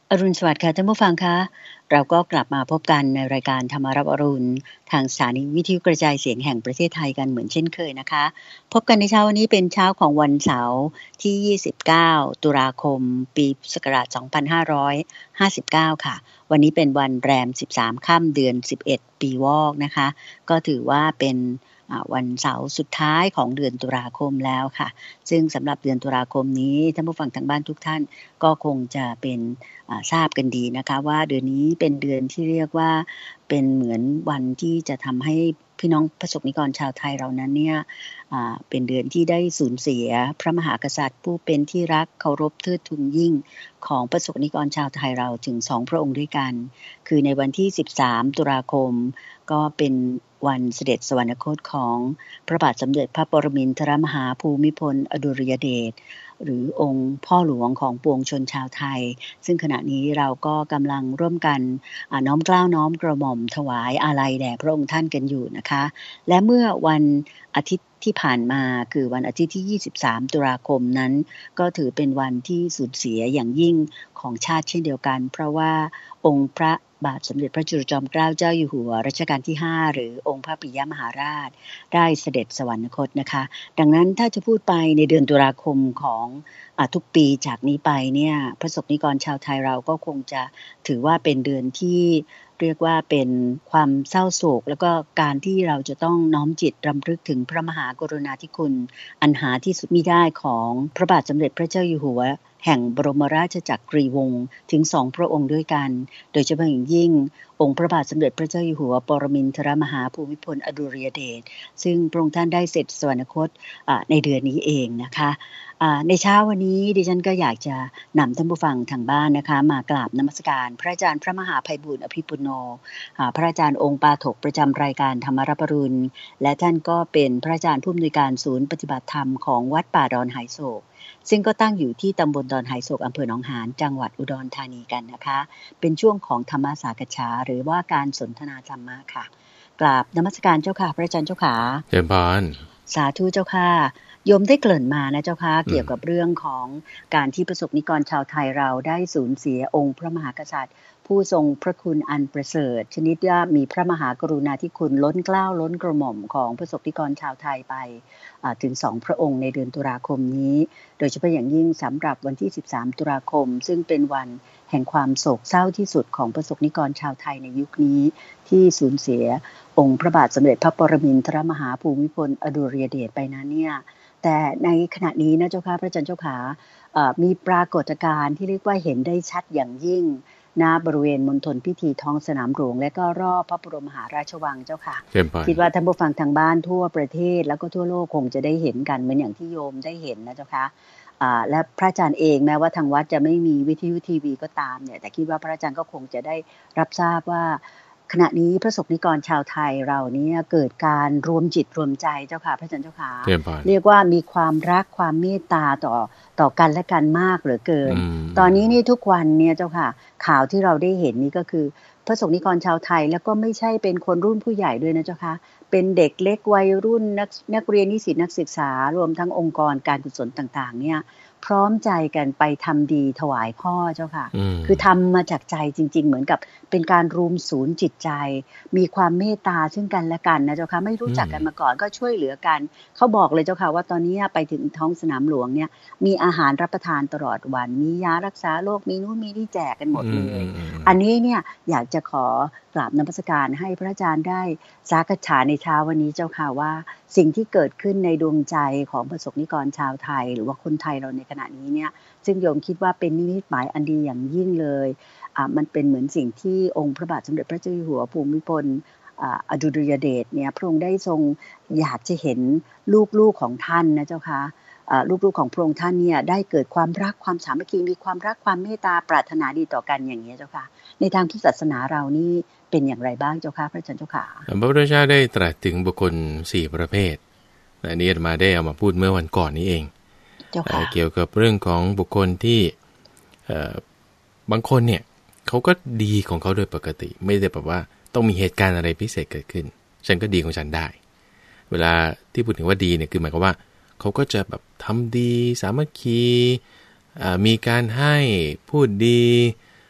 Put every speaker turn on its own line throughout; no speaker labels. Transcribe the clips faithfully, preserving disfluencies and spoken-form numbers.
อรุณสวัสดิ์ค่ะท่านผู้ฟังคะเราก็กลับมาพบกันในรายการธรรมารับอรุณทางสถานีวิทยุกระจายเสียงแห่งประเทศไทยกันเหมือนเช่นเคยนะคะพบกันในเช้าวันนี้เป็นเช้าของวันเสาร์ที่ยี่สิบเก้าตุลาคมปีพุทธศักราชสองพันห้าร้อยห้าสิบเก้าค่ะวันนี้เป็นวันแรมสิบสามค่ำเดือนสิบเอ็ดปีวอกนะคะก็ถือว่าเป็นวันเสาร์สุดท้ายของเดือนตุลาคมแล้วค่ะซึ่งสำหรับเดือนตุลาคมนี้ท่านผู้ฟังทางบ้านทุกท่านก็คงจะเป็นทราบกันดีนะคะว่าเดือนนี้เป็นเดือนที่เรียกว่าเป็นเหมือนวันที่จะทำให้พี่น้องประสบนิกรชาวไทยเรานั้นเนี่ยเป็นเดือนที่ได้สูญเสียพระมหากษัตริย์ผู้เป็นที่รักเคารพเทิดทูนยิ่งของประสบนิกรชาวไทยเราถึงสองพระองค์ด้วยกันคือในวันที่สิบสามตุลาคมก็เป็นวันเสด็จสวรรคตของพระบาทสมเด็จพระปรมินทรมหาภูมิพลอดุลยเดชหรือองค์พ่อหลวงของปวงชนชาวไทยซึ่งขณะนี้เราก็กำลังร่วมกันน้อมเกล้าน้อมกระหม่อมถวายอาลัยแด่พระองค์ท่านกันอยู่นะคะและเมื่อวันอาทิตย์ที่ผ่านมาคือวันอาทิตย์ที่ยี่สิบสามตุลาคมนั้นก็ถือเป็นวันที่สูญเสียอย่างยิ่งของชาติเช่นเดียวกันเพราะว่าองค์พระบาทสมเด็จพระจุลจอมเกล้าเจ้าอยู่หัวรัชกาลที่ห้าหรือองค์พระปิยมหาราชได้เสด็จสวรรคตนะคะดังนั้นถ้าจะพูดไปในเดือนตุลาคมของทุกปีจากนี้ไปเนี่ยประสบนิกรชาวไทยเราก็คงจะถือว่าเป็นเดือนที่เรียกว่าเป็นความเศร้าโศกแล้วก็การที่เราจะต้องน้อมจิตรำลึกถึงพระมหากรุณาธิคุณอันหาที่สุดมิได้ของพระบาทสมเด็จพระเจ้าอยู่หัวแห่งบรมราชจักรีวงศ์ถึงสองพระองค์ด้วยกันโดยเฉพาะอย่างยิ่งองค์พระบาทสมเด็จพระเจ้าอยู่หัวปรมินทรมหาภูมิพลอดุลยเดชซึ่งพระองค์ท่านได้เสด็จสวรรคตในเดือนนี้เองนะคะในเช้าวันนี้ดิฉันก็อยากจะนำท่านผู้ฟังทางบ้านนะคะมากราบนมัสการพระอาจารย์พระมหาไพบูลย์อภิปุโนพระอาจารย์องค์ปาถกประจำรายการธรรมรับอรุณและท่านก็เป็นพระอาจารย์ผู้อำนวยการศูนย์ปฏิบัติธรรมของวัดป่าดอนไหโศกซึ่งก็ตั้งอยู่ที่ตำบลดอนไหโศกอำเภอหนองหานจังหวัดอุดรธานีกันนะคะเป็นช่วงของธรรมสากฉาหรือว่าการสนทนาธรรมะค่ะกราบนมัสการเจ้าค่ะพระอาจารย์เจ้าค่ะ
เจริญพร
สาธุเจ้าค่ะโยมได้เกริ่นมานะเจ้าค่ะเกี่ยวกับเรื่องของการที่ประสบนิกรชาวไทยเราได้สูญเสียองค์พระมหากษัตริย์ผู้ทรงพระคุณอันประเสริฐชนิดว่ามีพระมหากรุณาธิคุณล้นเกล้าล้นกระหม่อมของประสบนิกรชาวไทยไปถึงสองพระองค์ในเดือนตุลาคมนี้โดยเฉพาะอย่างยิ่งสำหรับวันที่สิบสามตุลาคมซึ่งเป็นวันแห่งความโศกเศร้าที่สุดของประสบนิกรชาวไทยในยุคนี้ที่สูญเสียองค์พระบาทสมเด็จพระปรมินทรมหาภูมิพลอดุลยเดชไปนั้นเนี่ยแต่ในขณะนี้นะเจ้าค่ะพระอาจารย์เจ้าขามีปรากฏการณ์ที่เรียกว่าเห็นได้ชัดอย่างยิ่งณบริเวณมณฑลพิธีท้องสนามหลวงและก็รอบพระบรมมหาราชวังเจ้าค่ะคิดว่าท่านผู้ฟังทางบ้านทั่วประเทศแล้วก็ทั่วโลกคงจะได้เห็นกันเหมือนอย่างที่โยมได้เห็นนะเจ้าค่ะและพระอาจารย์เองแม้ว่าทางวัดจะไม่มีวิทยุทีวีก็ตามเนี่ยแต่คิดว่าพระอาจารย์ก็คงจะได้รับทราบว่าขณะนี้ประสบนิกรชาวไทยเราเนี่ยเกิดการรวมจิตรวมใจเจ้าค่ะพระอาจารย์เจ้าค่ะเรียกว่ามีความรักความเมตตาต่อต่อกันและกันมากเหลือเกินตอนนี้นี่ทุกวันเนี่ยเจ้าค่ะข่าวที่เราได้เห็นนี่ก็คือพระสงฆ์นิกรชาวไทยแล้วก็ไม่ใช่เป็นคนรุ่นผู้ใหญ่ด้วยนะเจ้าค่ะเป็นเด็กเล็กวัยรุ่นนักนักเรียนนิสิตนักศึกษารวมทั้งองค์กรการกุศลต่างๆเนี่ยพร้อมใจกันไปทำดีถวายพ่อเจ้าค่ะคือทำมาจากใจจริงๆเหมือนกับเป็นการรวมศูนย์จิตใจมีความเมตตาซึ่งกันและกันนะเจ้าค่ะไม่รู้จักกันมาก่อนก็ช่วยเหลือกันเขาบอกเลยเจ้าค่ะว่าตอนนี้ไปถึงท้องสนามหลวงเนี่ยมีอาหารรับประทานตลอดวันมียารักษาโรคมีนู่นมีนี่แจกกันหมดเลยอันนี้เนี่ยอยากจะขอกราบนมัสการให้พระอาจารย์ได้สากัจฉาในเช้าวันนี้เจ้าค่ะว่าสิ่งที่เกิดขึ้นในดวงใจของประสบนิกรชาวไทยหรือว่าคนไทยเราในขณะนี้เนี่ยซึ่งโยมคิดว่าเป็นนิมิตหมายอันดีอย่างยิ่งเลยอ่ามันเป็นเหมือนสิ่งที่องค์พระบาทสมเด็จพระเจ้าอยู่หัวภูมิพลอดุลยเดชเนี่ยพระองค์ได้ทรงอยากจะเห็นลูกๆของท่านนะเจ้าค่ะลูกๆของพระองค์ท่านเนี่ยได้เกิดความรักความสามัคคีมีความรักความเมตตาปรารถนาดีต่อกันอย่างนี้เจ้าค่ะในทางพุทธศาสนาเรานี่เป็นอย่างไรบ้างเจ้าค่ะพระอาจารย์เจ้าค่ะ
พระพุทธเจ้าได้ตรัสถึงบุคคลสี่ประเภทอันนี้มาได้เอามาพูดเมื่อวันก่อนนี้เองเกี่ยวกับเรื่องของบุคคลที่บางคนเนี่ยเขาก็ดีของเขาโดยปกติไม่ได้แบบว่าต้องมีเหตุการณ์อะไรพิเศษเกิดขึ้นฉันก็ดีของฉันได้เวลาที่พูดถึงว่าดีเนี่ยคือหมายความว่าเขาก็จะแบบทำดีสามัคคีมีการให้พูดดี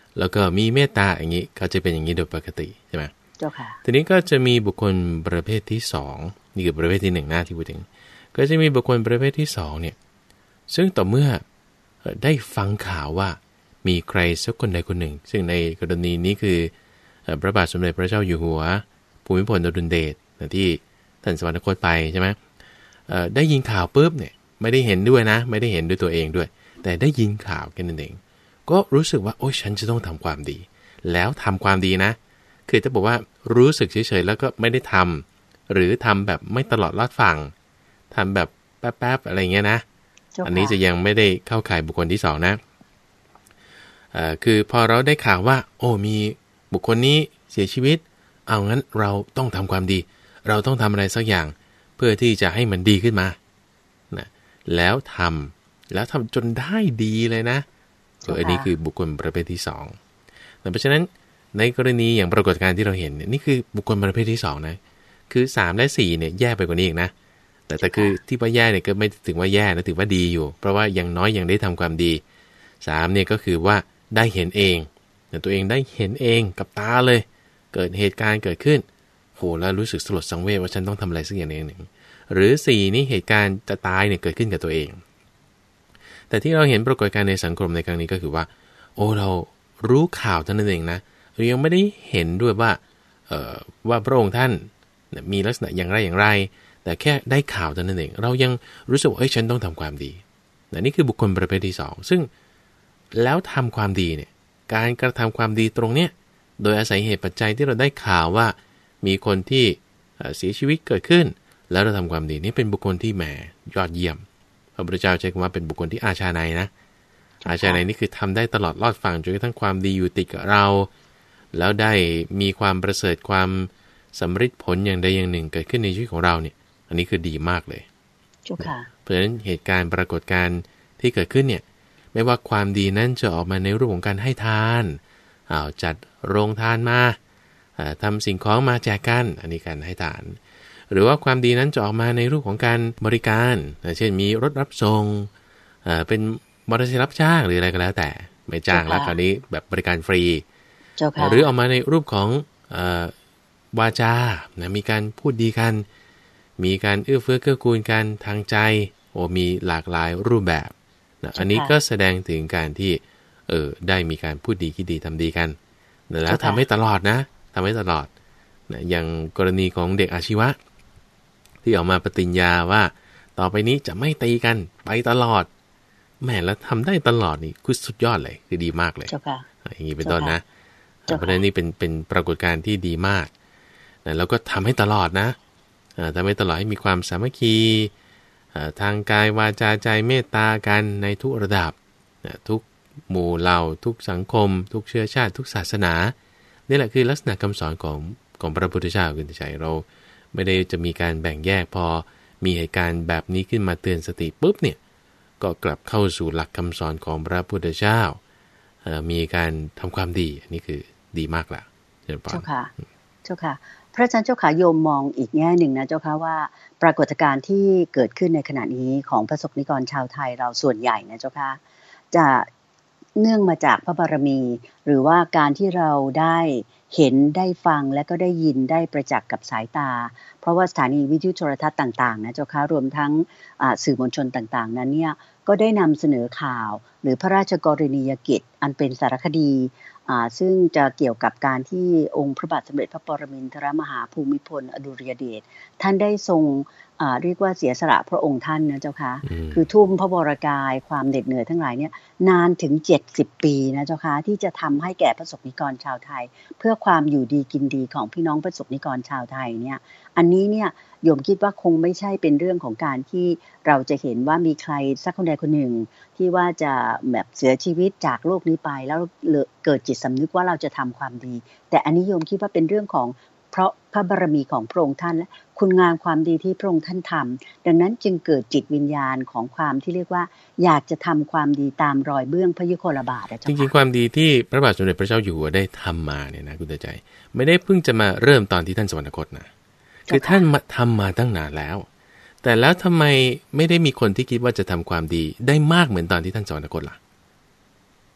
แล้วก็มีเมตตาอย่างนี้เขาจะเป็นอย่างนี้โดยปกติใช่ไหม
เจ้าค่ะ
ทีนี้ก็จะมีบุคคลประเภทที่สองนี่คือประเภทที่หนึ่งหน้าที่พูดถึงก็จะมีบุคคลประเภทที่สองเนี่ยซึ่งต่อเมื่อได้ฟังข่าวว่ามีใครสักคนใดคนหนึ่งซึ่งในกรณีนี้คือพระบาทสมเด็จพระเจ้าอยู่หัวภูมิพลอดุลยเดชที่ท่านสวรรคตไปใช่ไหมได้ยินข่าวปุ๊บเนี่ยไม่ได้เห็นด้วยนะไม่ได้เห็นด้วยตัวเองด้วยแต่ได้ยินข่าวแค่นั้นเองก็รู้สึกว่าโอ้ยฉันจะต้องทำความดีแล้วทำความดีนะคือจะบอกว่ารู้สึกเฉยๆแล้วก็ไม่ได้ทำหรือทำแบบไม่ตลอดรอดฝั่งทำแบบแป๊บๆอะไรเงี้ยนะอันนี้จะยังไม่ได้เข้าข่ายบุคคลที่สองนะคือพอเราได้ข่าวว่าโอ้มีบุคคลนี้เสียชีวิตเอางั้นเราต้องทำความดีเราต้องทำอะไรสักอย่างเพื่อที่จะให้มันดีขึ้นมานะแล้วทำแล้วทำจนได้ดีเลยนะตัวอันนี้คือบุคคลประเภทที่สองเพราะฉะนั้นในกรณีอย่างปรากฏการณ์ที่เราเห็นเนี่ยนี่คือบุคคลประเภทที่สองนะคือสามและสี่เนี่ยแย่ไปกว่านี้อีกนะแต่แต่คือที่ว่าแย่เนี่ยก็ไม่ถึงว่าแย่นะถือว่าดีอยู่เพราะว่ายังน้อยยังได้ทำความดีสามเนี่ยก็คือว่าได้เห็นเองแต่ตัวเองได้เห็นเองกับตาเลยเกิดเหตุการณ์เกิดขึ้นโหแล้วรู้สึกสลดสังเวชว่าฉันต้องทำอะไรสักอย่างหนึ่งหรือสี่นี่เหตุการณ์จะตายเนี่ยเกิดขึ้นกับตัวเองแต่ที่เราเห็นปรากฏการณ์ในสังคมในครั้งนี้ก็คือว่าโอ้เรารู้ข่าวเท่านั้นเองนะเรายังไม่ได้เห็นด้วยว่าเอ่อว่าพระองค์ท่านมีลักษณะอย่างไรอย่างไรแต่แค่ได้ข่าวเท่านั้นเองเรายังรู้สึกว่าเอ้ยฉันต้องทำความดีนี่คือบุคคลประเภทที่สองซึ่งแล้วทำความดีเนี่ยการกระทำความดีตรงเนี้ยโดยอาศัยเหตุปัจจัยที่เราได้ข่าวว่ามีคนที่เสียชีวิตเกิดขึ้นแล้วเราทำความดีนี่เป็นบุคคลที่แหมยอดเยี่ยมพระพุทธเจ้าใช้คำว่าเป็นบุคคลที่อาชาในนะอาชาในนี่คือทำได้ตลอดรอดฝั่งจนกระทั่งความดีอยู่ติดกับเราแล้วได้มีความประเสริฐความสำเร็จผลอย่างใดอย่างหนึ่งเกิดขึ้นในชีวิตของเราเนี่ยอันนี้คือดีมากเลยเพราะฉะนั้นเหตุการณ์ปรากฏการณ์ที่เกิดขึ้นเนี่ยไม่ว่าความดีนั้นจะออกมาในรูปของการให้ทานเอาจัดโรงทานมาทำสิ่งของมาแจกกันอันนี้การให้ทานหรือว่าความดีนั้นจะออกมาในรูปของการบริการเช่นมีรถรับส่งเป็นมอเตอร์ไซค์รับจ้างหรืออะไรก็แล้วแต่ไม่จ้างแล้วคราวนี้แบบบริการฟรีหรือออกมาในรูปของวาจานะมีการพูดดีกันมีการเอื้อเฟื้อเกื้อกูลกันทางใจโอ้มีหลากหลายรูปแบบนะอันนี้ก็แสดงถึงการที่เออได้มีการพูดดีคิดดีทำดีกันแล้วทำให้ตลอดนะทำให้ตลอดนะอย่างกรณีของเด็กอาชีวะที่ออกมาปฏิญญาว่าต่อไปนี้จะไม่ตีกันไปตลอดแม่แล้วทำได้ตลอดนี่คือสุดยอดเลยคือดีมากเลยอย่างนี้เป็นต้นนะเพราะฉะนั้นนี่เป็นเป็นปรากฏการณ์ที่ดีมากนะแล้วก็ทำให้ตลอดนะทำให้ตลอดให้มีความสามัคคีทางกายวาจาใจเมตตากันในทุกระดับทุกหมู่เหล่าทุกสังคมทุกเชื้อชาติทุกศาสนานี่แหละคือลักษณะคำสอนของของพระพุทธเจ้าคุณใจเราไม่ได้จะมีการแบ่งแยกพอมีเหตุการณ์แบบนี้ขึ้นมาเตือนสติปุ๊บเนี่ยก็กลับเข้าสู่หลักคำสอนของพระพุทธเจ้ามีการทำความดีอันนี้คือดีมากละเจ้า
ค่ะเจ้าค่ะพระอาจารย์เจ้าค่ะโยมมองอีกแง่หนึ่งนะเจ้าค่ะว่าปรากฏการณ์ที่เกิดขึ้นในขณะนี้ของประสบนิกรชาวไทยเราส่วนใหญ่นะเจ้าค่ะจะเนื่องมาจากพระบารมีหรือว่าการที่เราได้เห็นได้ฟังและก็ได้ยินได้ประจักษ์กับสายตาเพราะว่าสถานีวิทยุโทรทัศน์ต่างๆนะเจ้าค่ะรวมทั้งสื่อมวลชนต่างๆนั้นเนี่ยก็ได้นำเสนอข่าวหรือพระราชกรณียกิจอันเป็นสารคดีซึ่งจะเกี่ยวกับการที่องค์พระบาทสมเด็จพระปรมินทรมหาภูมิพลอดุลยเดชท่านได้ทรงเรียกว่าเสียสละพระองค์ท่านนะเจ้าค่ะคือทุ่มพระวรกายความเหน็ดเหนื่อยทั้งหลายเนี่ยนานถึงเจ็ดสิบปีนะเจ้าค่ะที่จะทำให้แก่ประสบนิกรชาวไทยเพื่อความอยู่ดีกินดีของพี่น้องประสบนิกรชาวไทยเนี่ยอันนี้เนี่ยโยมคิดว่าคงไม่ใช่เป็นเรื่องของการที่เราจะเห็นว่ามีใครสักคนใดคนหนึ่งที่ว่าจะแบบเสียชีวิตจากโลกนี้ไปแล้วเกิดจิตสำนึกว่าเราจะทำความดีแต่อันนี้โยมคิดว่าเป็นเรื่องของเพราะพระบารมีของพระองค์ท่านและคุณงามความดีที่พระองค์ท่านทำดังนั้นจึงเกิดจิตวิญญาณของความที่เรียกว่าอยากจะทำความดีตามรอยเบื้องพระยุคลบาทจ
ริงๆความดีที่พระบาทสมเด็จพระเจ้าอยู่หัวได้ทำมาเนี่ยนะคุณใจไม่ได้เพิ่งจะมาเริ่มตอนที่ท่านสวรรคตนะคือท่านมาทำมาตั้งนานแล้วแต่แล้วทำไมไม่ได้มีคนที่คิดว่าจะทำความดีได้มากเหมือนตอนที่ท่านสวรรคตล่ะ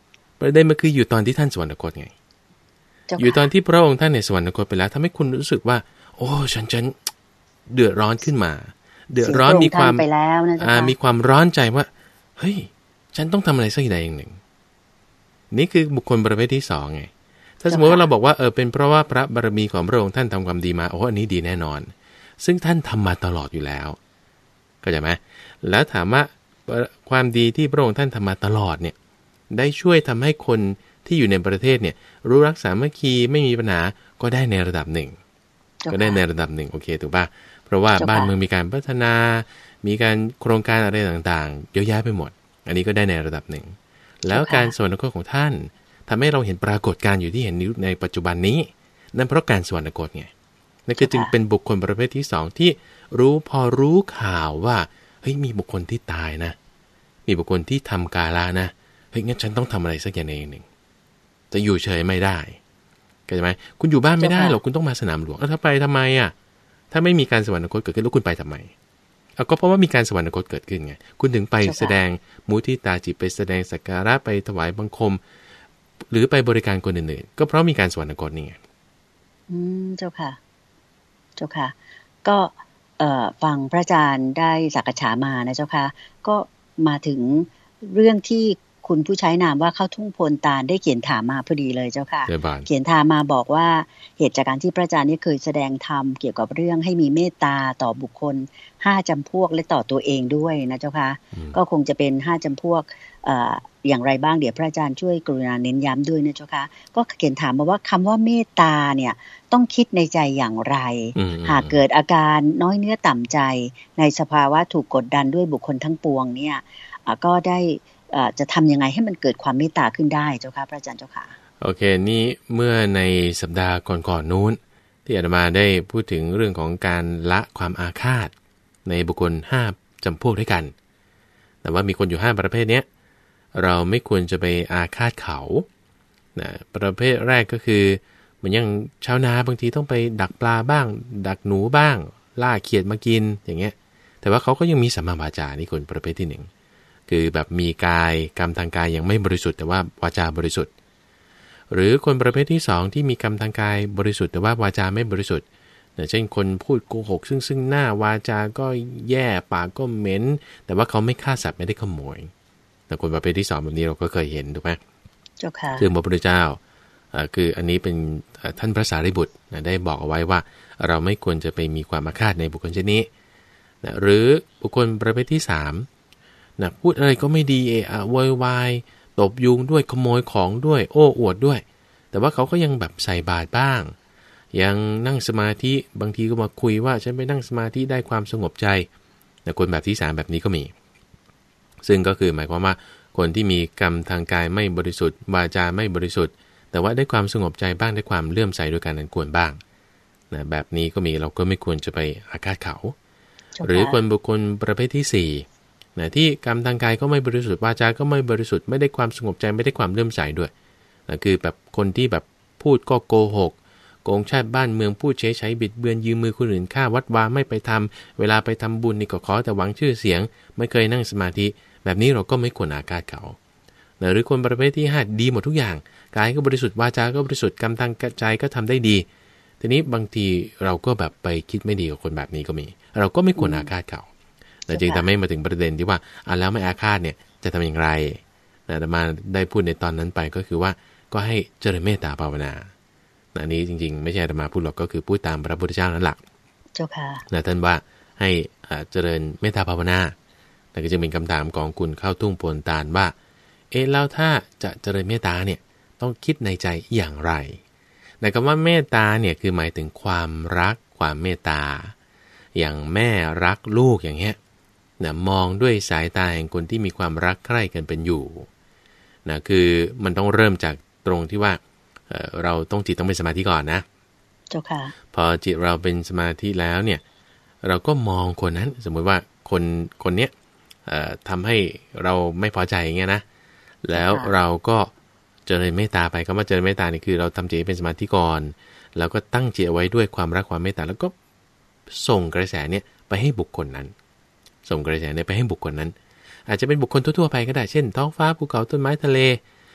ประเด็นมันคืออยู่ตอนที่ท่านสวรรคตไงอยู่ตอนที่พระองค์ท่านในสวรรคตไปแล้วทำให้คุณรู้สึกว่าโอ้ฉันฉันเดือดร้อนขึ้นมาเดือดร้อนมีความมีความร้อนใจว่าเฮ้ยฉันต้องทำอะไรสักอย่างหนึ่งนี่คือบุคคลประเภทที่สองไงถ้าสมมติว่าเราบอกว่าเออเป็นเพราะว่าพระบารมีของพระองค์ท่านทำความดีมาโอ้อันนี้ดีแน่นอนซึ่งท่านทำมาตลอดอยู่แล้วเข้าใจไหมแล้วถามว่าความดีที่พระองค์ท่านทำมาตลอดเนี่ยได้ช่วยทำให้คนที่อยู่ในประเทศเนี่ยรู้รักสามัคคีไม่มีปัญหาก็ได้ในระดับหนึ่งก็ได้ในระดับหนึ่งโอเคถูกป่ะเพราะว่าบ้านเมืองมีการพัฒนามีการโครงการอะไรต่างๆเยอะแยะไปหมดอันนี้ก็ได้ในระดับหนึ่งแล้วการสวรรคตของท่านทำให้เราเห็นปรากฏการณ์อยู่ที่เห็นในปัจจุบันนี้นั่นเพราะการสวรรคตไงนั่นคือจึงเป็นบุคคลประเภทที่สองที่รู้พอรู้ข่าวว่าเฮ้ยมีบุคคลที่ตายนะมีบุคคลที่ทำกาลานะเฮ้ยงั้นฉันต้องทำอะไรสักอย่างหนึ่งจะอยู่เฉยไม่ได้เข้าใจไหมคุณอยู่บ้านไม่ได้หรอกคุณต้องมาสนามหลวงแล้วถ้าไปทำไมอ่ะถ้าไม่มีการสวรรคตเกิดขึ้นแล้วคุณไปทำไมเอาก็เพราะว่ามีการสวรรคตเกิดขึ้นไงคุณถึงไปแสดงมุทิตาจิตไปแสดงสักการะไปถวายบังคมหรือไปบริการคนอื่นๆก็เพราะมีการสวรรคตนี่ไง
อืมเจ้าค่ะเจ้าค่ะก็เอ่อฟังพระอาจารย์ได้สักษามานะเจ้าค่ะก็มาถึงเรื่องที่คุณผู้ใช้นามว่าเข้าทุ่งโพนตาลได้เขียนถามมาพอดีเลยเจ้าค่ะเขียนถามมาบอกว่าเหตุจากการที่พระอาจารย์นี่เคยแสดงธรรมเกี่ยวกับเรื่องให้มีเมตตาต่อบุคคลห้าจำพวกและต่อตัวเองด้วยนะเจ้าค่ะก็คงจะเป็นห้าจำพวกเอ่ออย่างไรบ้างเดี๋ยวพระอาจารย์ช่วยกรุณาเน้นย้ำด้วยนะเจ้าค่ะก็เขียนถามมาว่าคำว่าเมตตาเนี่ยต้องคิดในใจอย่างไรหากเกิดอาการน้อยเนื้อต่ำใจในสภาวะถูกกดดันด้วยบุคคลทั้งปวงเนี่ยก็ได้จะทำยังไงให้มันเกิดความเมตตาขึ้นได้เจ้าค่ะพระอาจารย์เจ้าค่ะ
โอเคนี่เมื่อในสัปดาห์ก่อนๆนู้นที่อาตมาได้พูดถึงเรื่องของการละความอาฆาตในบุคคลห้าจำพวกด้วยกันแต่ว่ามีคนอยู่ห้าประเภทนี้เราไม่ควรจะไปอาฆาตเขานะประเภทแรกก็คือเหมือนอย่างชาวนาบางทีต้องไปดักปลาบ้างดักหนูบ้างล่าเขียดมากินอย่างเงี้ยแต่ว่าเขาก็ยังมีสัมมาวาจานี่คนประเภทที่หนึ่งคือแบบมีกายกรรมทางกายยังไม่บริสุทธิ์แต่ว่าวาจาบริสุทธิ์หรือคนประเภทที่สองที่มีกรรมทางกายบริสุทธิ์แต่ว่าวาจาไม่บริสุทธิ์เช่นคนพูดโกหกซึ่งซึ่งหน้าวาจาก็แย่ปากก็เหม็นแต่ว่าเขาไม่ฆ่าสัตว์ไม่ได้ขโมยแต่คนประเภทที่สองแบบนี้เราก็เคยเห็นถูกไหม
เจ้าค่ะ
ซึ่งพระพุทธเจ้าคืออันนี้เป็นท่านพระสารีบุตรได้บอกเอาไว้ว่าเราไม่ควรจะไปมีความอาฆาตในบุคคลเช่นนี้หรือบุคคลประเภทที่สามนะพูดอะไรก็ไม่ดีเอะอะโวยวายตบยุงด้วยขโมยของด้วยโอ้อวดด้วยแต่ว่าเขาก็ยังแบบใส่บาตรบ้างยังนั่งสมาธิบางทีก็มาคุยว่าฉันไปนั่งสมาธิได้ความสงบใจแต่คนแบบที่สามแบบนี้ก็มีซึ่งก็คือหมายความว่าคนที่มีกรรมทางกายไม่บริสุทธิ์วาจาไม่บริสุทธิ์แต่ว่าได้ความสงบใจบ้างได้ความเลื่อมใสด้วยการอันควรบ้างนะแบบนี้ก็มีเราก็ไม่ควรจะไปอาฆาตเขาหรือคนบุคคลประเภทที่สี่นะที่กรรมทางกายก็ไม่บริสุทธิ์วาจาก็ไม่บริสุทธิ์ไม่ได้ความสงบใจไม่ได้ความเลื่อมใสด้วยนะคือแบบคนที่แบบพูดก็โกหกโกงชาติบ้านเมืองพูดเฉยๆบิดเบือนยืมมือคนอื่นฆ่าวัดวาไม่ไปทำเวลาไปทำบุญนี่ก็ขอแต่หวังชื่อเสียงไม่เคยนั่งสมาธิแบบนี้เราก็ไม่ควรอาฆาตเขานะหรือคนประเภทที่ห้าดีหมดทุกอย่างกายก็บริสุทธิ์วาจาก็บริสุทธิ์กรรมทางใจก็ทำได้ดีทีนี้บางทีเราก็แบบไปคิดไม่ดีกับคนแบบนี้ก็มีเราก็ไม่ควรอาฆาตเขาแต่จึงทำให้มาถึงประเด็นที่ว่าอ่ะแล้วไม่อาฆาตเนี่ยจะทำอย่างไรนะแต่มาได้พูดในตอนนั้นไปก็คือว่าก็ให้เจริญเมตตาภาวนาอันนี้จริงๆไม่ใช่อาตมาพูดหรอกก็คือพูดตามพระพุทธเจ้านั่นแหละ
เจ้าค่ะ
นะท่านว่าให้เจริญเมตตาภาวนาแต่ก็จะเป็นคำถามของคุณเข้าทุ่งโพนตาลว่าเอ๊ะแล้วถ้าจะเจริญเมตตาเนี่ยต้องคิดในใจอย่างไรในคำว่าเมตตาเนี่ยคือหมายถึงความรักความเมตตาอย่างแม่รักลูกอย่างเงี้ยนะมองด้วยสายตาแห่งคนที่มีความรักใคร่กันเป็นอยู่นะคือมันต้องเริ่มจากตรงที่ว่า เอ่อ เราต้องจิตต้องเป็นสมาธิก่อนนะ
เจ้าค่ะ
พอจิตเราเป็นสมาธิแล้วเนี่ยเราก็มองคนนั้นสมมติว่าคนคนเนี้ยเอ่อทำให้เราไม่พอใจอย่างเงี้ยนะแล้วเราก็เจริญเมตตาไปคำว่าเจริญเมตตานี่คือเราทำจิตเป็นสมาธิก่อนแล้วก็ตั้งจิตไว้ด้วยความรักความเมตตาแล้วก็ส่งกระแสเนี่ยไปให้บุคคลนั้นส่งกระแสเนี่ยไปให้บุคคลนั้นอาจจะเป็นบุคคลทั่วๆไปก็ได้เช่นท้องฟ้าภูเขาต้นไม้ทะเล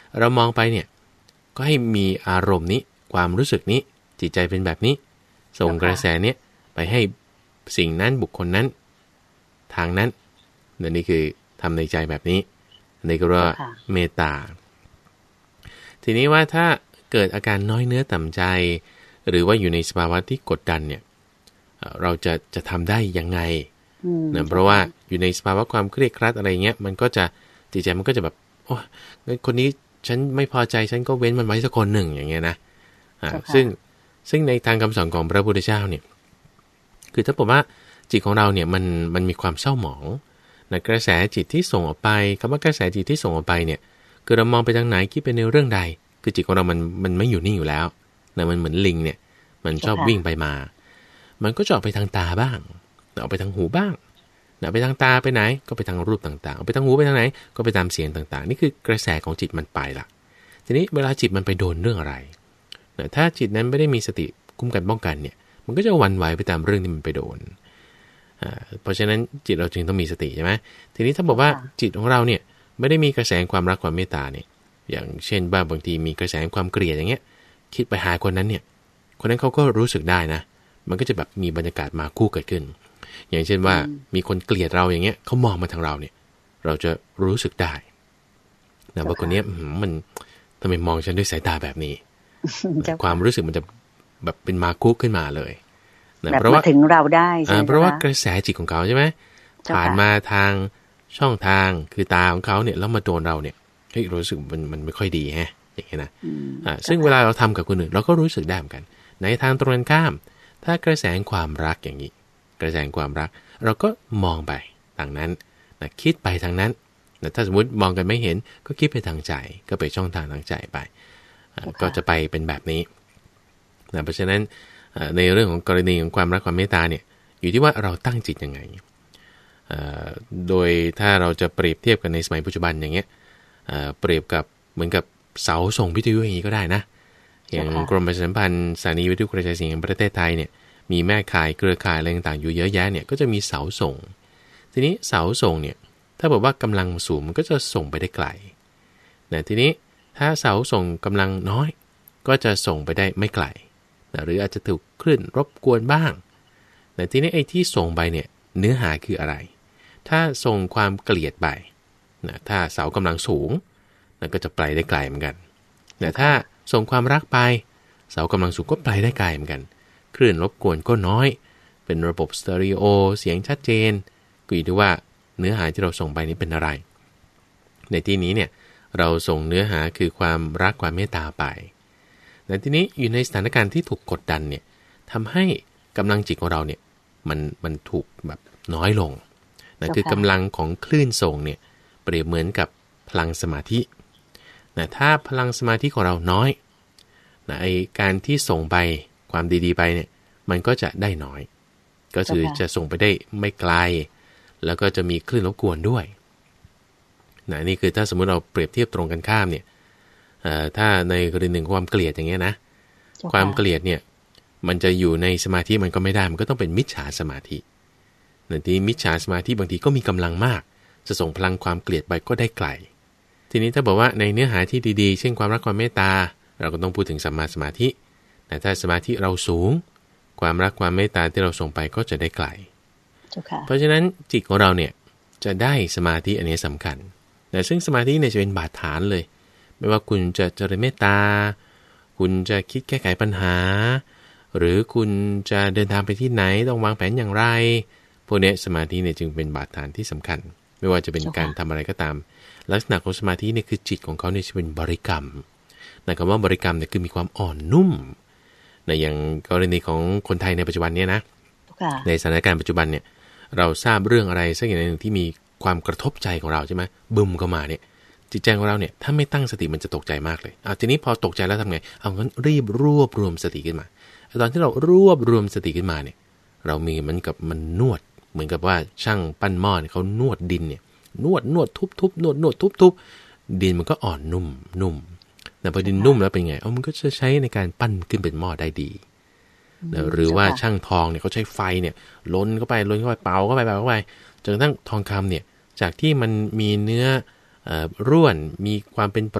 เรามองไปเนี่ยก็ให้มีอารมณ์นี้ความรู้สึกนี้จิตใจเป็นแบบนี้ส่งกระแสเนี้ยไปให้สิ่งนั้นบุคคลนั้นทางนั้นนี่คือทำในใจแบบนี้นี่ก็เรียกว่าเมตตาทีนี้ว่าถ้าเกิดอาการน้อยเนื้อต่ำใจหรือว่าอยู่ในสภาวะที่กดดันเนี่ยเราจะจะทำได้ยังไงนะเพราะว่าอยู่ในสภาวะความเครียดครัดอะไรเงี้ยมันก็จะจิตใจมันก็จะแบบโอ้คนนี้ฉันไม่พอใจฉันก็เว้นมันไว้สักคนหนึ่งอย่างเงี้ยนะอ่าซึ่งซึ่งในทางคำสอนของพระพุทธเจ้าเนี่ยคือถ้าบอกว่าจิตของเราเนี่ยมันมันมีความเศร้าหมองนะกระแสจิตที่ส่งออกไปคำว่ากระแสจิตที่ส่งออกไปเนี่ยคือเรามองไปทางไหนคิดไปในเรื่องใดคือจิตของเรามันมันไม่อยู่นิ่งอยู่แล้วนะมันเหมือนลิงเนี่ยมันชอบวิ่งไปมามันก็จะออกไปทางตาบ้างออกไปทางหูบ้างนะไปทางตาไปไหนก็ไปทางรูปต่างๆเอาไปทางหูไปทางไหนก็ไปตามเสียงต่างๆนี่คือกระแสของจิตมันไปละทีนี้เวลาจิตมันไปโดนเรื่องอะไรนะถ้าจิตนั้นไม่ได้มีสติคุ้มกันป้องกันเนี่ยมันก็จะหวั่นไหวไปตามเรื่องที่มันไปโดนเพราะฉะนั้นจิตเราจึงต้องมีสติใช่ไหมทีนี้ถ้าบอกว่าจิตของเราเนี่ยไม่ได้มีกระแสความรักความเมตตาเนี่ยอย่างเช่นบ้างบางทีมีกระแสความเกลียดอย่างเงี้ยคิดไปหาคนนั้นเนี่ยคนนั้นเขาก็รู้สึกได้นะมันก็จะแบบมีบรรยากาศมาคู่เกิดขึ้นอย่างเช่นว่ามีคนเกลียดเราอย่างเงี้ยเขามองมาทางเราเนี่ยเราจะรู้สึกได้นะว่าคนนี้มันทำไมมองฉันด้วยสายตาแบบนี้ ความรู้สึกมันจะแบบเป็นมาคู่ขึ้นมาเลยนะเพราะว่าถึงเราได้ใช่ไหมเพราะว่ากระแสจิตของเขาใช่ไหมผ่านมาทางช่องทางคือตาของเขาเนี่ยแล้วมาโดนเราเนี่ยเฮ้ยรู้สึกมันมันไม่ค่อยดีฮะอย่างเงี้ยนะอ่าซึ่งเวลาเราทำกับคนอื่นเราก็รู้สึกได้เหมือนกันในทางตรงกันข้ามถ้ากระแสความรักอย่างนี้กระแสความรักเราก็มองไปทางนั้นนะคิดไปทางนั้นนะถ้าสมมุติมองกันไม่เห็นก็คิดไปทางใจก็ไปช่องทางทางใจไปก็จะไปเป็นแบบนี้นะเพราะฉะนั้นในเรื่องของกรณีของความรักความเมตตาเนี่ยอยู่ที่ว่าเราตั้งจิตยังไงโดยถ้าเราจะเปรียบเทียบกันในสมัยปัจจุบันอย่างเงี้ยเปรียบกับเหมือนกับเสาส่งวิทยุอย่างนี้ก็ได้นะอย่างกรมประชาสัมพันธ์สถานีวิทยุกระจายเสียงแห่งประเทศไทยเนี่ยมีแม่ข่ายเครือข่ายอะไรต่างๆอยู่เยอะแยะเนี่ยก็จะมีเสาส่งทีนี้เสาส่งเนี่ยถ้าบอกว่ากำลังสูงมันก็จะส่งไปได้ไกลนะทีนี้ถ้าเสาส่งกำลังน้อยก็จะส่งไปได้ไม่ไกลนะหรืออาจจะถูกคลื่นรบกวนบ้างแต่ทีนี้ไอ้ที่ส่งไปเนี่ยเนื้อหาคืออะไรถ้าส่งความเกลียดไปนะถ้าเสากำลังสูงนะก็จะไปได้ไกลเหมือนกันแต่ถ้าส่งความรักไปเสากำลังสูงก็ไปได้ไกลเหมือนกันคลื่นรบกวนก็น้อยเป็นระบบสเตอริโอเสียงชัดเจนก็อยู่ที่ว่าเนื้อหาที่เราส่งไปนี้เป็นอะไรในที่นี้เนี่ยเราส่งเนื้อหาคือความรักความเมตตาไปแต่ทีนี้อยู่ในสถานการณ์ที่ถูกกดดันเนี่ยทำให้กำลังจิตของเราเนี่ยมันมันถูกแบบน้อยลงนะคือกำลังของคลื่นส่งเนี่ยเปรียบเหมือนกับพลังสมาธินะถ้าพลังสมาธิของเราน้อยนะไอการที่ส่งไปความดีๆไปเนี่ยมันก็จะได้น้อยก็คือจะส่งไปได้ไม่ไกลแล้วก็จะมีคลื่นรบกวนด้วยนะนี่คือถ้าสมมุติเราเปรียบเทียบตรงกันข้ามเนี่ยถ้าในกรณีหนึ่งความเกลียดอย่างเงี้ยนะความเกลียดเนี่ยมันจะอยู่ในสมาธิมันก็ไม่ได้มันก็ต้องเป็นมิจฉาสมาธิในที่มิจฉาสมาธิบางทีก็มีกำลังมากจะส่งพลังความเกลียดไปก็ได้ไกลทีนี้ถ้าบอกว่าในเนื้อหาที่ดีๆเช่นความรักความเมตตาเราก็ต้องพูดถึงสัมมาสมาธิแต่ถ้าสมาธิเราสูงความรักความเมตตาที่เราส่งไปก็จะได้ไกลเพราะฉะนั้นจิตของเราเนี่ยจะได้สมาธิอันนี้สำคัญแต่ซึ่งสมาธิเนี่ยจะเป็นบาดฐานเลยไม่ว่าคุณจะเจริญเมตตาคุณจะคิดแก้ไขปัญหาหรือคุณจะเดินทางไปที่ไหนต้องวางแผนอย่างไรพวกนี้สมาธิเนี่ยจึงเป็นบาดฐานที่สำคัญไม่ว่าจะเป็นการทำอะไรก็ตามลักษณะของสมาธิเนี่ยคือจิตของเขาเนี่ยจะเป็นบริกรรมนะคำว่าบริกรรมเนี่ยคือมีความอ่อนนุ่มในอย่างกรณีของคนไทยในปัจจุบันเนี่ยนะในสถานการณ์ปัจจุบันเนี่ยเราทราบเรื่องอะไรสักอย่างหนึ่งที่มีความกระทบใจของเราใช่ไหมบึมเข้ามาเนี่ยจิตใจของเราเนี่ยถ้าไม่ตั้งสติมันจะตกใจมากเลยเอาทีนี้พอตกใจแล้วทำไงเอางั้นรีบรวบรวมสติขึ้นมาตอนที่เรารวบรวมสติขึ้นมาเนี่ยเรามีเหมือนกับมันนวดเหมือนกับว่าช่างปั้นหม้อเนี่ยเขานวดดินเนี่ยนวดนวดทุบทุบนวดนวดทุบทุบดินมันก็อ่อนนุ่มนุ่มแต่พอดินนุ่มแล้วเป็นไงเอามันก็จะใช้ในการปั้นขึ้นเป็นหม้อได้ดีหรือว่าช่างทองเนี่ยเขาใช้ไฟเนี่ยล้นเข้าไปล้นเข้าไปเป่าเข้าไปเป่าเข้าไปจนกระทั่งทองคำเนี่ยจากที่มันมีเนื้อร่วนมีความเป็นเปราะ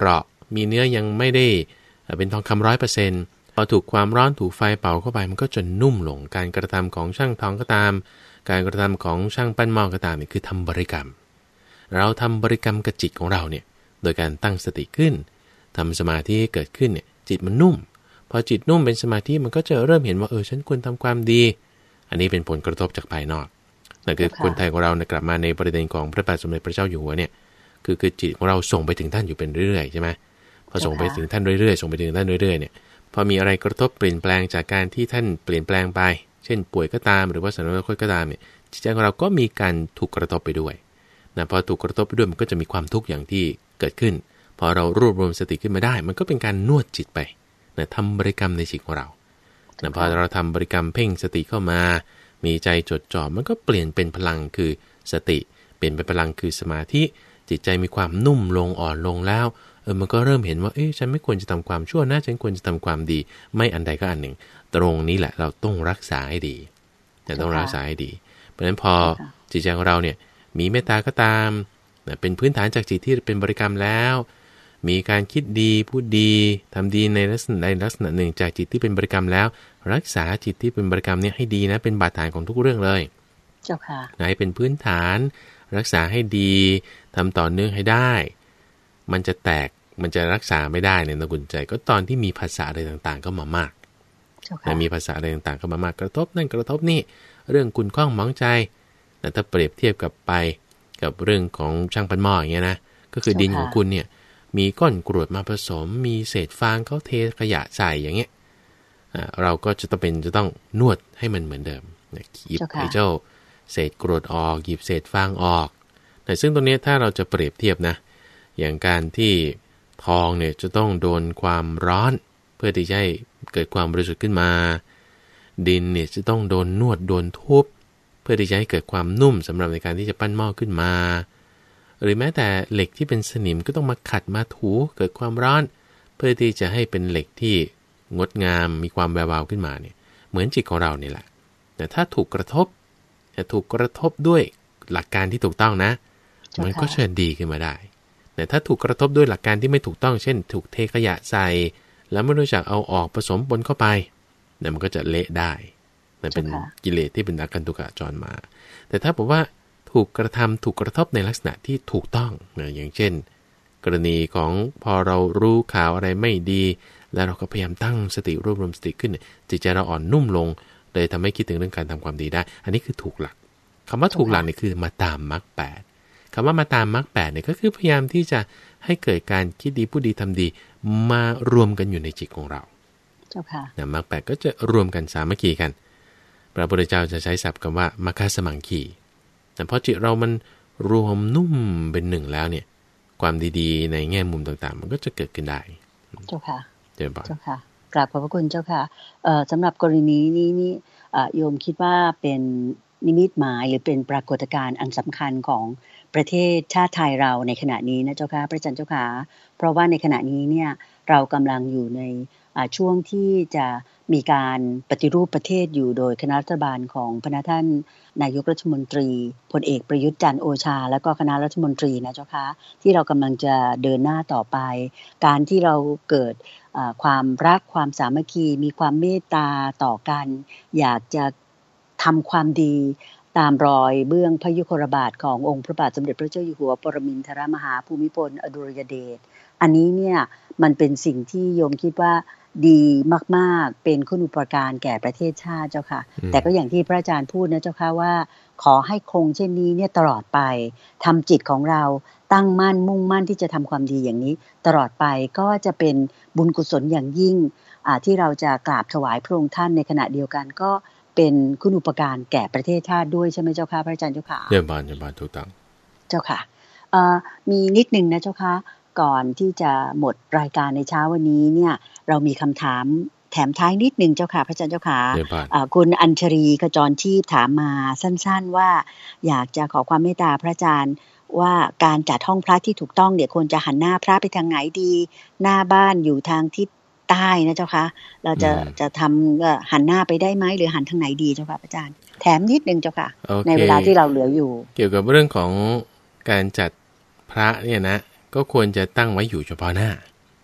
มีเนื้อยังไม่ได้เป็นทองคำร้อยเปอร์เซ็นต์พอถูกความร้อนถูกไฟเป่าเข้าไปมันก็จะนุ่มลงการกระทำของช่างทองก็ตามการกระทำของช่างปั้นหม้อก็ตามนี่คือทำบริกรรมเราทำบริกรรมกับจิตของเราเนี่ยโดยการตั้งสติขึ้นทำสมาธิเกิดขึ้นเนี่ยจิตมันนุ่มพอจิตนุ่มเป็นสมาธิมันก็จะเริ่มเห็นว่าเออฉันควรทำความดีอันนี้เป็นผลกระทบจากภายนอกนั่นคือคนไทยของเราเนี่ยกลับมาในประเด็นของพระบาทสมเด็จพระเจ้าอยู่หัวเนี่ยคือคือจิตของเราส่งไปถึงท่านอยู่เป็นเรื่อยๆใช่ไหมพอส่งไปถึงท่านเรื่อยๆส่งไปถึงท่านเรื่อยๆเนี่ยพอมีอะไรกระทบเปลี่ยนแปลงจากการที่ท่านเปลี่ยนแปลงไปเช่นป่วยก็ตามหรือว่าสันนิบาตก็ตามเนี่ยจิตใจของเราก็มีการถูกกระทบไปด้วยนะพอถูกกระทบไปด้วยมันก็จะมีความทุกข์อย่างที่เกิดขึ้นพอเรารวบรวมสติขึ้นมาได้มันก็เป็นการนวดจิตไปนะทำบริกรรมในจิตของเรานะพอเราทำบริกรรมเพ่งสติเข้ามามีใจจดจ่อมันก็เปลี่ยนเป็นพลังคือสติเปลี่ยนเป็นพลังคือสมาธิจิตใจมีความนุ่มลงอ่อนลงแล้วเออมันก็เริ่มเห็นว่าเอ๊ะฉันไม่ควรจะทำความชั่วนะฉันควรจะทำความดีไม่อันใดก็อันหนึ่งตรงนี้แหละเราต้องรักษาให้ดีแต่ต้องรักษาให้ดีเพราะฉะนั้นพอจิตใจของเราเนี่ยมีเมตตาก็ตามเป็นพื้นฐานจากจิตที่เป็นบริกรรมแล้วมีการคิดดีพูดดีทำดีในลักษณะในลักษณะหนึ่งจากจิตที่เป็นบริกรรมแล้วรักษาจิตที่เป็นบริกรรมเนี่ยให้ดีนะเป็นบาดฐานของทุกเรื่องเลย
เจ้าค่ะ
ให้เป็นพื้นฐานรักษาให้ดีทำต่อเนื่องให้ได้มันจะแตกมันจะรักษาไม่ได้เนี่ยนะคุณใจก็ตอนที่มีภาษาอะไรต่างๆก็มามากแต่มีภาษาอะไรต่างๆก็มามากกระทบนั่นกระทบนี่เรื่องคุณข้องมองใจแต่ถ้าเปรียบเทียบกับไปกับเรื่องของช่างปั้นหม้ออย่างเงี้ยนะก็คือดินของคุณเนี่ยมีก้อนกรวดมาผสมมีเศษฟางเขาเทขยะใส่อย่างเงี้ยเราก็จะต้องเป็นจะต้องนวดให้มันเหมือนเดิมหยิบไอ้เจ้าเศษกรวดออกหยิบเศษฟางออกแต่ซึ่งตรงนี้ถ้าเราจะเปรียบเทียบนะอย่างการที่ทองเนี่ยจะต้องโดนความร้อนเพื่อที่จะให้เกิดความบริสุทธิ์ขึ้นมาดินเนี่ยจะต้องโดนนวดโดนทุบเพื่อที่จะให้เกิดความนุ่มสำหรับในการที่จะปั้นหม้อขึ้นมาหรือแม้แต่เหล็กที่เป็นสนิมก็ต้องมาขัดมาถูเกิดความร้อนเพื่อที่จะให้เป็นเหล็กที่งดงามมีความแวววาวขึ้นมาเนี่ยเหมือนจิตของเรานี่แหละแต่ถ้าถูกกระทบจะถูกกระทบด้วยหลักการที่ถูกต้องนะมันก็จะดีขึ้นมาได้แต่ถ้าถูกกระทบด้วยหลักการที่ไม่ถูกต้องเช่นถูกเทขยะใส่แล้วไม่รู้จักเอาออกผสมปนเข้าไปเนี่ยมันก็จะเละได้นั่นเป็นกิเลสที่เป็นอาคันตุกะจรมาแต่ถ้าบอกว่าถูกกระทำถูกกระทบในลักษณะที่ถูกต้องนะอย่างเช่นกรณีของพอเรารู้ข่าวอะไรไม่ดีแล้วเราก็พยายามตั้งสติรวบรวมสติขึ้นจิตใจเราอ่อนนุ่มลงเลยทำให้คิดถึงเรื่องการทำความดีได้อันนี้คือถูกหลักคำว่าถูกหลักนี่คือมาตามมรรคแปดคำว่ามาตามมรรคแปดเนี่ยก็คือพยายามที่จะให้เกิดการคิดดีพูดดีทำดีมารวมกันอยู่ในจิตของเรา
เจ้าค่ะ
นะมรรคแปดก็จะรวมกันสามัคคีกันพระพุทธเจ้าจะใช้ศัพท์คำว่ามัคคะสมังคีแต่พอจิตเรามันรวมนุ่มเป็นหนึ่งแล้วเนี่ยความดีๆในแง่มุมต่างๆมันก็จะเกิดขึ้นได้
เจ้าค่ะ
เจ้าค่ะ
เจ้าค่ะกราบขอบพระคุณเจ้าค่ะเอ่อสำหรับกรณีนี้นี่โยมคิดว่าเป็นนิมิตหมายหรือเป็นปรากฏการณ์อันสำคัญของประเทศชาติไทยเราในขณะนี้นะเจ้าค่ะพระอาจารย์เจ้าค่ะเพราะว่าในขณะนี้เนี่ยเรากำลังอยู่ในช่วงที่จะมีการปฏิรูปประเทศอยู่โดยคณะรัฐบาลของพระท่านนายกรัฐมนตรีพลเอกประยุทธ์จันทร์โอชาและก็คณะรัฐมนตรีนะเจ้าค่ะที่เรากำลังจะเดินหน้าต่อไปการที่เราเกิดความรักความสามัคคีมีความเมตตาต่อกันอยากจะทำความดีตามรอยเบื้องพระยุคลบาทขององค์พระบาทสมเด็จพระเจ้าอยู่หัวปรมินทรมหาภูมิพลอดุลยเดชอันนี้เนี่ยมันเป็นสิ่งที่โยมคิดว่าดีมากๆเป็นคุณูปการแก่ประเทศชาติเจ้าค่ะแต่ก็อย่างที่พระอาจารย์พูดนะเจ้าค่ะว่าขอให้คงเช่นนี้เนี่ยตลอดไปทำจิตของเราตั้งมั่นมุ่งมั่นที่จะทำความดีอย่างนี้ตลอดไปก็จะเป็นบุญกุศลอย่างยิ่งที่เราจะกราบถวายพระองค์ท่านในขณะเดียวกันก็เป็นคุณูปการแก่ประเทศชาติด้วยใช่ไหมเจ้าค่ะพระอาจารย์เจ้าค่ะ
เยี่ยมบานเยี่ยมบานถูกต้อง
เจ้าค่ะมีนิดนึงนะเจ้าค่ะก่อนที่จะหมดรายการในเช้าวันนี้เนี่ยเรามีคำถามแถมท้ายนิดนึงเจ้าค่ะพระอาจารย์เจ้าค่ะคุณอัญชรีขจรชีพถามมาสั้นๆว่าอยากจะขอความเมตตาพระอาจารย์ว่าการจัดห้องพระที่ถูกต้องเนี่ยควรจะหันหน้าพระไปทางไหนดีหน้าบ้านอยู่ทางทิศใต้นะเจ้าค่ะเราจะจะทำหันหน้าไปได้ไหมหรือหันทางไหนดีเจ้าค่ะพระอาจารย์แถมนิดนึงเจ้าค่ะ okay. ในเวลาที่เราเหลืออยู่
เกี่ยวกับเรื่องของการจัดพระเนี่ยนะก็ควรจะตั้งไว้อยู่เฉพาะหน้า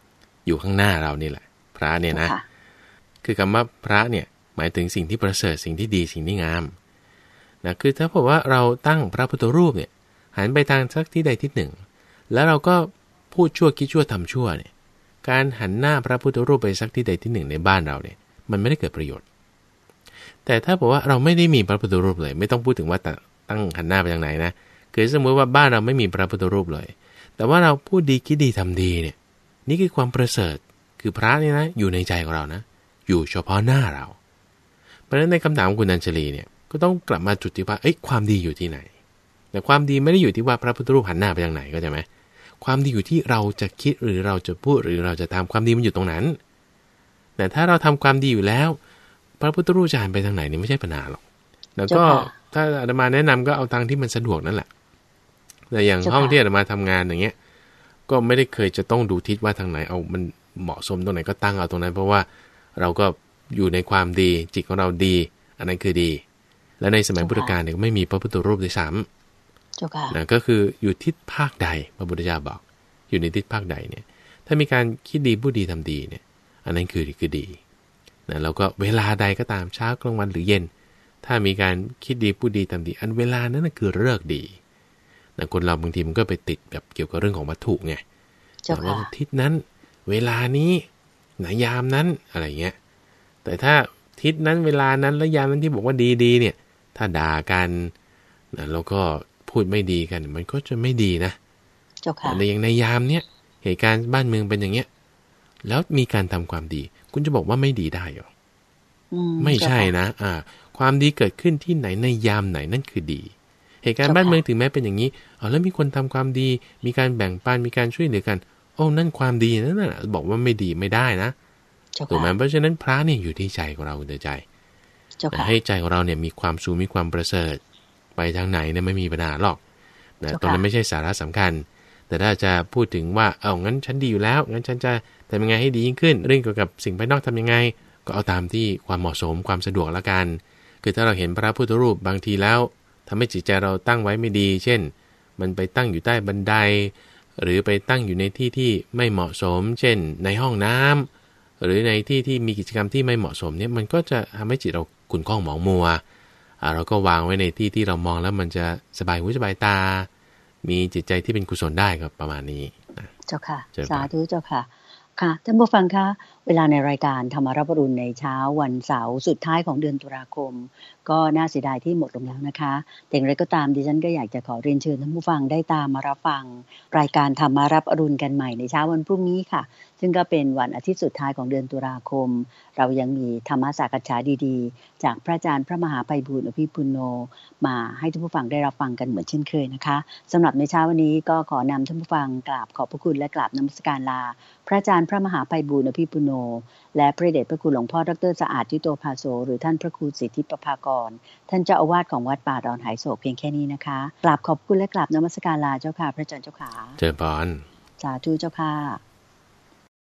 อยู่ข้างหน้าเรานี่แหละพระเนี่ยนะคือคำว่าพระเนี่ยหมายถึงสิ่งที่ประเสริฐสิ่งที่ดีสิ่งที่งามนะคือถ้าบอกว่าเราตั้งพระพุทธรูปเนี่ยหันไปทางสักที่ใดที่หนึ่งแล้วเราก็พูดชั่วคิดชั่วทำชั่วเนี่ยการหันหน้าพระพุทธรูปไปสักที่ใดที่หนึ่งในบ้านเราเนี่ยมันไม่ได้เกิดประโยชน์แต่ถ้าบอกว่าเราไม่ได้มีพระพุทธรูปเลยไม่ต้องพูดถึงว่าตั้งหันหน้าไปทางไหนนะคือสมมติว่าบ้านเราไม่มีพระพุทธรูปเลยแต่ว่าเราพูดดีคิดดีทำดีเนี่ยนี่คือความประเสริฐคือพระนี่นะอยู่ในใจของเรานะอยู่เฉพาะหน้าเราเพราะฉะนั้นในคำถามของคุณอัญชลีเนี่ยก็ต้องกลับมาจุดที่ว่าเอ้ยความดีอยู่ที่ไหนแต่ความดีไม่ได้อยู่ที่ว่าพระพุทธรูปหันหน้าไปทางไหนก็ใช่ไหมความดีอยู่ที่เราจะคิดหรือเราจะพูดหรือเราจะทำความดีมันอยู่ตรงนั้นแต่ถ้าเราทำความดีอยู่แล้วพระพุทธรูปจะหันไปทางไหนนี่ไม่ใช่ปัญหาหรอกแล้วก็ถ้าอาตมาแนะนำก็เอาทางที่มันสะดวกนั่นแหละแต่อย่างห้องที่อาตมาทำงานอย่างเงี้ยก็ไม่ได้เคยจะต้องดูทิศว่าทางไหนเอามันเหมาะสมตรงไหนก็ตั้งเอาตรงนั้นเพราะว่าเราก็อยู่ในความดีจิตของเราดีอันนั้นคือดีและในสมัยพุทธกาลเนี่ยไม่มีพระพุทธรูปด้วยซ้ำนะก็คืออยู่ทิศภาคใดพระพุทธเจ้าบอกอยู่ในทิศภาคใดเนี่ยถ้ามีการคิดดีพูดดีทำดีเนี่ยอันนั้นคือคือดีนะแล้วก็เวลาใดก็ตามเช้ากลางวันหรือเย็นถ้ามีการคิดดีพูดดีทำดีอันเวลานั้นคือฤกษ์ดีนะคนเราบางทีมันก็ไปติดแบบเกี่ยวกับเรื่องของวัตถุไงแต่ว่าทิศนั้นเวลานี้ไหนยามนั้นอะไรเงี้ยแต่ถ้าทิศนั้นเวลานั้นและยามนั้นที่บอกว่าดีๆเนี่ยถ้าด่ากันนะแล้วก็พูดไม่ดีกันมันก็จะไม่ดีนะแต่อย่างในยามเนี้ยเหตุการณ์บ้านเมืองเป็นอย่างเงี้ยแล้วมีการทำความดีคุณจะบอกว่าไม่ดีได้หรอไม่ใช่นะอ่าความดีเกิดขึ้นที่ไหนในยามไหนนั่นคือดีเหตุการณ์บ้านเมืองถึงแม้เป็นอย่างนี้อ๋อแล้วมีคนทำความดีมีการแบ่งปันมีการช่วยเหลือกันโอ้นั่นความดีนั่นน่ะบอกว่าไม่ดีไม่ได้นะถูกไหมเพราะฉะนั้นพระเนี่ยอยู่ที่ใจของเราเดือใจให้ใจของเราเนี่ยมีความสูงมีความประเสริฐไปทางไหนเนี่ยไม่มีปัญหาหรอกนะตรงนั้นไม่ใช่สาระสำคัญแต่ถ้าจะพูดถึงว่าเอางั้นฉันดีอยู่แล้วงั้นฉันจะทำยังไงให้ดียิ่งขึ้นเรื่องเกี่ยวกับสิ่งภายนอกทำยังไงก็เอาตามที่ความเหมาะสมความสะดวกละกันคือถ้าเราเห็นพระพุทธรูปบางทีแล้วทำให้จิตใจเราตั้งไว้ไม่ดีเช่นมันไปตั้งอยู่ใต้บันไดหรือไปตั้งอยู่ในที่ที่ไม่เหมาะสมเช่นในห้องน้ำหรือในที่ที่มีกิจกรรมที่ไม่เหมาะสมเนี่ยมันก็จะทำให้จิตเราขุ่นข้องหมองมัวเราก็วางไว้ในที่ที่เรามองแล้วมันจะสบายหูสบายตามีจิตใจที่เป็นกุศลได้ครับประมาณนี้นะ
เจ้าค่ะสาธุเจ้าค่ะค่ะท่านผู้ฟังคะเวลาในรายการธรรมรับอรุณในเช้าวันเสาร์สุดท้ายของเดือนตุลาคมก็น่าเสียดายที่หมดลงแล้วนะคะแต่อย่างไรก็ตามดิฉันก็อยากจะขอเรียนเชิญท่านผู้ฟังได้ตามมารับฟังรายการธรรมรับอรุณกันใหม่ในเช้าวันพรุ่งนี้ค่ะซึ่งก็เป็นวันอาทิตย์สุดท้ายของเดือนตุลาคมเรายังมีธรรมสักฉาดีๆจากพระอาจารย์พระมหาไพบูลย์อภิปุโนมาให้ท่านผู้ฟังได้รับฟังกันเหมือนเช่นเคยนะคะสำหรับในเช้าวันนี้ก็ขอนำท่านผู้ฟังกราบขอบพระคุณและกราบนมัสการลาพระอาจารย์พระมหาไพบูลย์อภิปุโนและพระเดชพระคุณหลวงพ่อดร.สะอาดยุโตภาโสหรือท่านพระครูสิทธิประภากรท่านเจ้าอาวาสของวัดป่าดอนหายโศกเพียงแค่นี้นะคะกราบขอบคุณและกราบนมัสการลาเจ้าค่ะพระอาจารย์เจ้าค่ะ
เจริญพร
สาธุเจ้าค่ะ